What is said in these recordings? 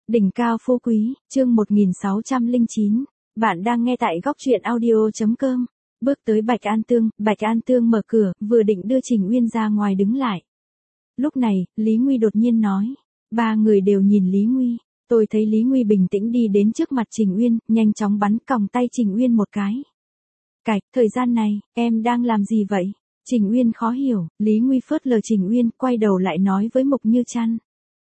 Đỉnh cao phú quý, chương 1609. Bạn đang nghe tại góc truyện audio.com. Bước tới Bạch An Tương mở cửa, vừa định đưa Trình Uyên ra ngoài đứng lại. Lúc này, Lý Nguy đột nhiên nói. Ba người đều nhìn Lý Nguy. Tôi thấy Lý Nguy bình tĩnh đi đến trước mặt Trình Uyên, nhanh chóng bắn còng tay Trình Uyên một cái. Cạch, thời gian này, em đang làm gì vậy? Trình Uyên khó hiểu, Lý Nguy phớt lờ Trình Uyên, quay đầu lại nói với Mục Như Trăn.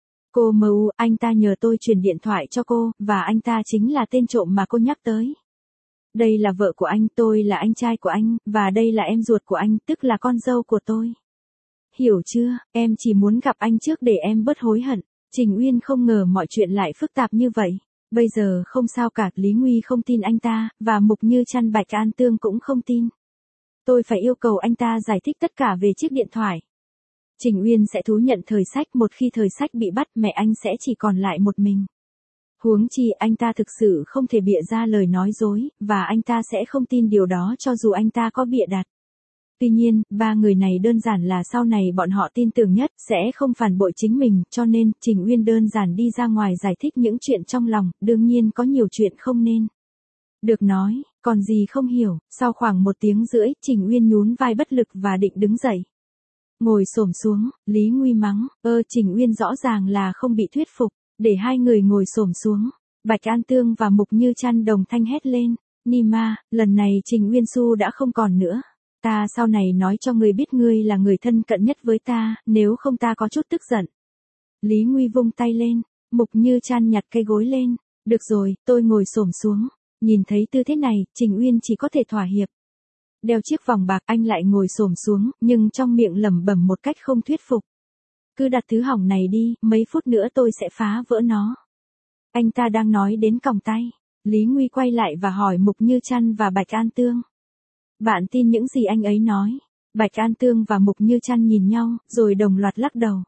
Cô MU, anh ta nhờ tôi truyền điện thoại cho cô, và anh ta chính là tên trộm mà cô nhắc tới. Đây là vợ của anh, tôi là anh trai của anh, và đây là em ruột của anh, tức là con dâu của tôi. Hiểu chưa, em chỉ muốn gặp anh trước để em bớt hối hận. Trình Uyên không ngờ mọi chuyện lại phức tạp như vậy. Bây giờ không sao cả, Lý Nguy không tin anh ta, và Mục Như Trăn Bạch An Tương cũng không tin. Tôi phải yêu cầu anh ta giải thích tất cả về chiếc điện thoại. Trình Uyên sẽ thú nhận thời sách, một khi thời sách bị bắt mẹ anh sẽ chỉ còn lại một mình. Huống chi anh ta thực sự không thể bịa ra lời nói dối, và anh ta sẽ không tin điều đó cho dù anh ta có bịa đặt. Tuy nhiên, ba người này đơn giản là sau này bọn họ tin tưởng nhất, sẽ không phản bội chính mình, cho nên, Trình Uyên đơn giản đi ra ngoài giải thích những chuyện trong lòng, đương nhiên có nhiều chuyện không nên được nói, còn gì không hiểu. Sau khoảng 1 tiếng rưỡi, Trình Uyên nhún vai bất lực và định đứng dậy. Ngồi xổm xuống, Lý Nguy mắng, Trình Uyên rõ ràng là không bị thuyết phục, để hai người ngồi xổm xuống. Bạch An Tương và Mục Như Trăn đồng thanh hét lên, Nima, lần này Trình Uyên Xu đã không còn nữa. Ta sau này nói cho ngươi biết ngươi là người thân cận nhất với ta, nếu không ta có chút tức giận. Lý Nguy vung tay lên, Mục Như Trăn nhặt cây gối lên, được rồi, tôi ngồi xổm xuống. Nhìn thấy tư thế này, Trình Uyên chỉ có thể thỏa hiệp. Đeo chiếc vòng bạc, anh lại ngồi xổm xuống, nhưng trong miệng lẩm bẩm một cách không thuyết phục. Cứ đặt thứ hỏng này đi, mấy phút nữa tôi sẽ phá vỡ nó. Anh ta đang nói đến còng tay. Lý Nguy quay lại và hỏi Mục Như Trăn và Bạch An Tương. Bạn tin những gì anh ấy nói? Bạch An Tương và Mục Như Trăn nhìn nhau, rồi đồng loạt lắc đầu.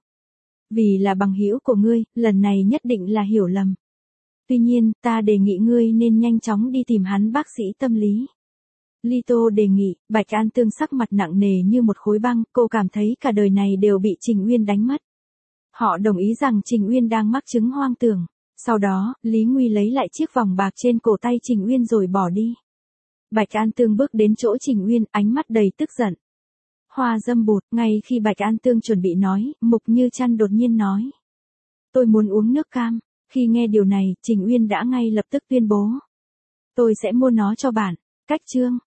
Vì là bằng hữu của ngươi, lần này nhất định là hiểu lầm. Tuy nhiên, ta đề nghị ngươi nên nhanh chóng đi tìm hắn bác sĩ tâm lý. Lito đề nghị. Bạch An Tương sắc mặt nặng nề như một khối băng, cô cảm thấy cả đời này đều bị Trình Uyên đánh mất. Họ đồng ý rằng Trình Uyên đang mắc chứng hoang tưởng. Sau đó, Lý Nguy lấy lại chiếc vòng bạc trên cổ tay Trình Uyên rồi bỏ đi. Bạch An Tương bước đến chỗ Trình Uyên, ánh mắt đầy tức giận. Hoa dâm bụt, ngay khi Bạch An Tương chuẩn bị nói, Mục Như Trăn đột nhiên nói. Tôi muốn uống nước cam. Khi nghe điều này, Trình Uyên đã ngay lập tức tuyên bố. Tôi sẽ mua nó cho bạn. Cách chương.